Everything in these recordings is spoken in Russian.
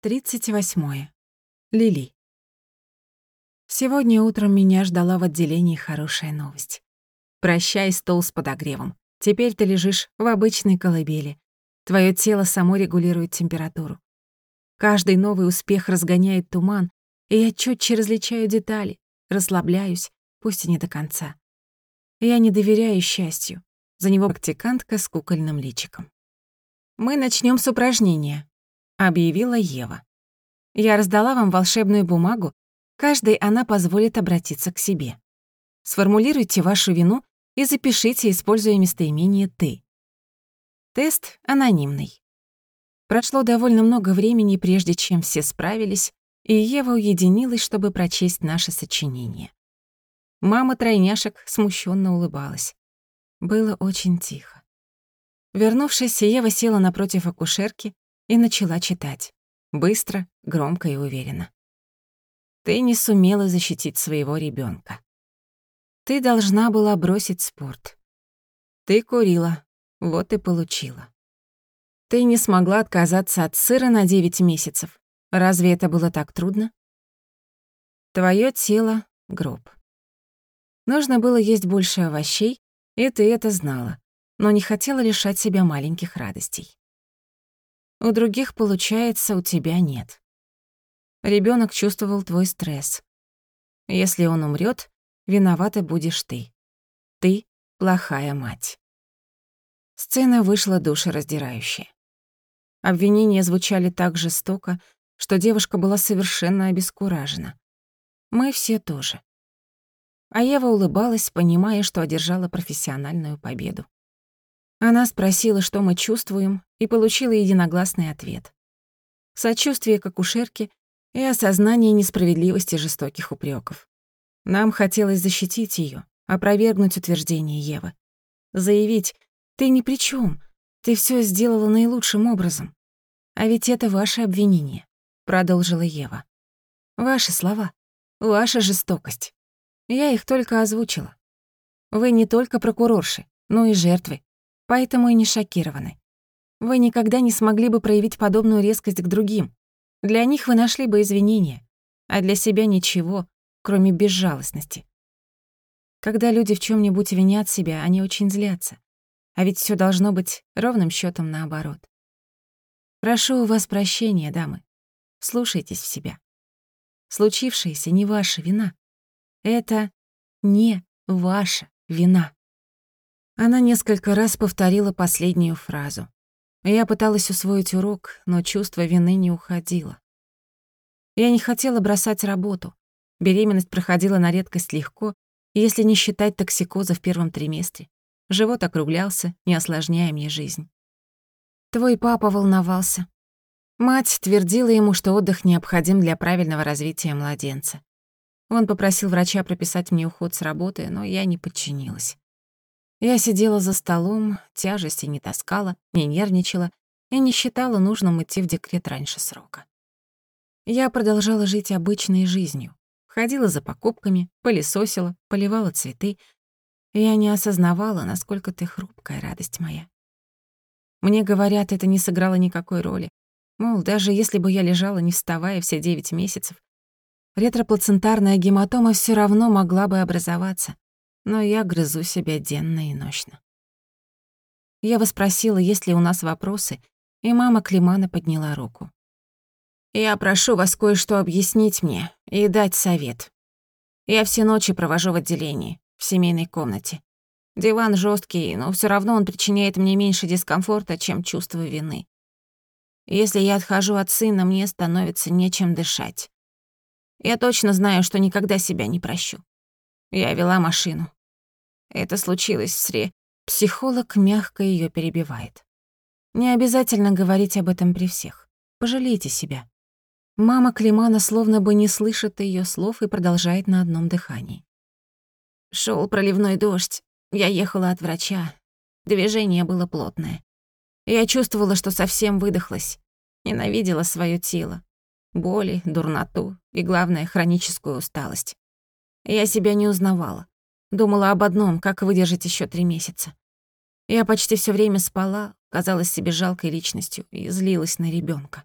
38. Лили. Сегодня утром меня ждала в отделении хорошая новость. Прощай, стол с подогревом. Теперь ты лежишь в обычной колыбели. Твоё тело само регулирует температуру. Каждый новый успех разгоняет туман, и я чётче различаю детали, расслабляюсь, пусть и не до конца. Я не доверяю счастью. За него практикантка с кукольным личиком. «Мы начнём с упражнения», — объявила Ева. «Я раздала вам волшебную бумагу, каждой она позволит обратиться к себе. Сформулируйте вашу вину и запишите, используя местоимение «ты». Тест анонимный. Прошло довольно много времени, прежде чем все справились, и Ева уединилась, чтобы прочесть наше сочинение. Мама тройняшек смущенно улыбалась. Было очень тихо. Вернувшись, Ева села напротив акушерки и начала читать. Быстро, громко и уверенно. Ты не сумела защитить своего ребёнка. Ты должна была бросить спорт. Ты курила, вот и получила. Ты не смогла отказаться от сыра на 9 месяцев. Разве это было так трудно? Твоё тело — гроб. Нужно было есть больше овощей, и ты это знала, но не хотела лишать себя маленьких радостей. У других получается, у тебя нет. Ребёнок чувствовал твой стресс. Если он умрёт, виновата будешь ты. Ты — плохая мать. Сцена вышла душераздирающая. Обвинения звучали так жестоко, что девушка была совершенно обескуражена. Мы все тоже. А Ева улыбалась, понимая, что одержала профессиональную победу. Она спросила, что мы чувствуем, и получила единогласный ответ. Сочувствие к акушерке и осознание несправедливости жестоких упрёков. Нам хотелось защитить её, опровергнуть утверждение Евы. Заявить: «Ты ни при чём, ты всё сделала наилучшим образом». «А ведь это ваши обвинения», — продолжила Ева. «Ваши слова, ваша жестокость. Я их только озвучила. Вы не только прокурорши, но и жертвы, поэтому и не шокированы. Вы никогда не смогли бы проявить подобную резкость к другим. Для них вы нашли бы извинения, а для себя ничего, кроме безжалостности. Когда люди в чём-нибудь винят себя, они очень злятся. А ведь всё должно быть ровным счётом наоборот. Прошу у вас прощения, дамы. Вслушайтесь в себя. Случившееся не ваша вина. Это не ваша вина. Она несколько раз повторила последнюю фразу. Я пыталась усвоить урок, но чувство вины не уходило. Я не хотела бросать работу. Беременность проходила на редкость легко, если не считать токсикоза в первом триместре. Живот округлялся, не осложняя мне жизнь. Твой папа волновался. Мать твердила ему, что отдых необходим для правильного развития младенца. Он попросил врача прописать мне уход с работы, но я не подчинилась. Я сидела за столом, тяжести не таскала, не нервничала и не считала нужным идти в декрет раньше срока. Я продолжала жить обычной жизнью. Ходила за покупками, пылесосила, поливала цветы. Я не осознавала, насколько ты хрупкая, радость моя. Мне говорят, это не сыграло никакой роли. Мол, даже если бы я лежала, не вставая, все 9 месяцев, ретроплацентарная гематома всё равно могла бы образоваться. Но я грызу себя денно и нощно. Ева спросила, есть ли у нас вопросы, и мама Климана подняла руку. «Я прошу вас кое-что объяснить мне и дать совет. Я все ночи провожу в отделении, в семейной комнате. Диван жёсткий, но всё равно он причиняет мне меньше дискомфорта, чем чувство вины. Если я отхожу от сына, мне становится нечем дышать. Я точно знаю, что никогда себя не прощу. Я вела машину. Это случилось в Психолог мягко её перебивает. Не обязательно говорить об этом при всех. Пожалейте себя. Мама Климана словно бы не слышит её слов и продолжает на одном дыхании. Шёл проливной дождь. Я ехала от врача. Движение было плотное. Я чувствовала, что совсем выдохлась. Ненавидела своё тело. Боли, дурноту и, главное, хроническую усталость. Я себя не узнавала. Думала об одном, как выдержать ещё 3 месяца. Я почти всё время спала, казалась себе жалкой личностью и злилась на ребёнка.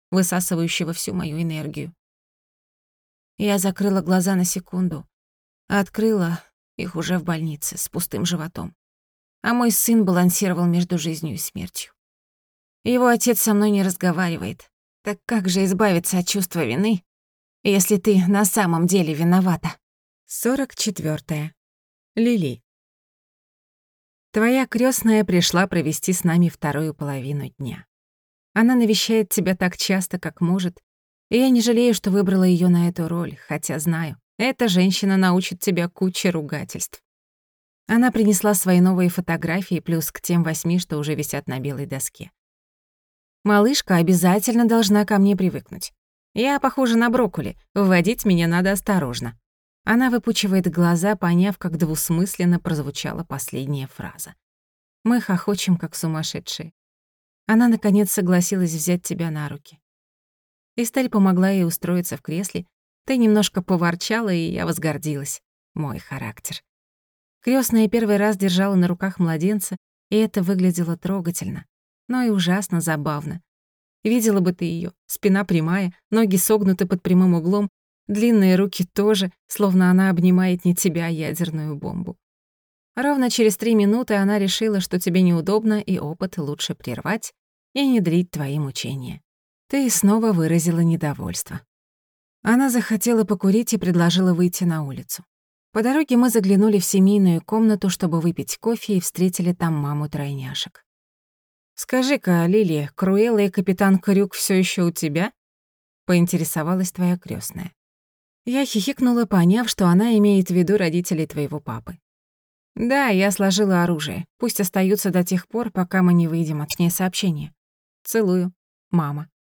высасывающего всю мою энергию. Я закрыла глаза на секунду, а открыла их уже в больнице с пустым животом. А мой сын балансировал между жизнью и смертью. Его отец со мной не разговаривает. Так как же избавиться от чувства вины, если ты на самом деле виновата? 44. Лили. Твоя крестная пришла провести с нами вторую половину дня. Она навещает тебя так часто, как может, и я не жалею, что выбрала ее на эту роль, хотя знаю, эта женщина научит тебя куче ругательств. Она принесла свои новые фотографии плюс к тем 8, что уже висят на белой доске. Малышка обязательно должна ко мне привыкнуть. Я похожа на брокколи, вводить меня надо осторожно. Она выпучивает глаза, поняв, как двусмысленно прозвучала последняя фраза. Мы хохочем, как сумасшедшие. Она, наконец, согласилась взять тебя на руки. Эстель помогла ей устроиться в кресле. Ты немножко поворчала, и я возгордилась. Мой характер. Крестная первый раз держала на руках младенца, и это выглядело трогательно, но и ужасно забавно. Видела бы ты ее, спина прямая, ноги согнуты под прямым углом, длинные руки тоже, словно она обнимает не тебя, а ядерную бомбу. Ровно через 3 минуты она решила, что тебе неудобно, и опыт лучше прервать и не длить твои мучения. Ты снова выразила недовольство. Она захотела покурить и предложила выйти на улицу. По дороге мы заглянули в семейную комнату, чтобы выпить кофе, и встретили там маму тройняшек. «Скажи-ка, Лилия, Круэлла и капитан Крюк всё ещё у тебя?» — поинтересовалась твоя крестная. Я хихикнула, поняв, что она имеет в виду родителей твоего папы. «Да, я сложила оружие. Пусть остаются до тех пор, пока мы не выйдем от ней сообщения. Целую. Мама».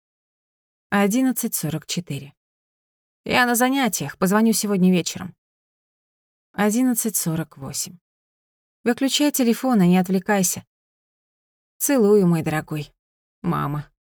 11:44. «Я на занятиях, позвоню сегодня вечером». 11:48. «Выключай телефон и не отвлекайся». «Целую, мой дорогой. Мама».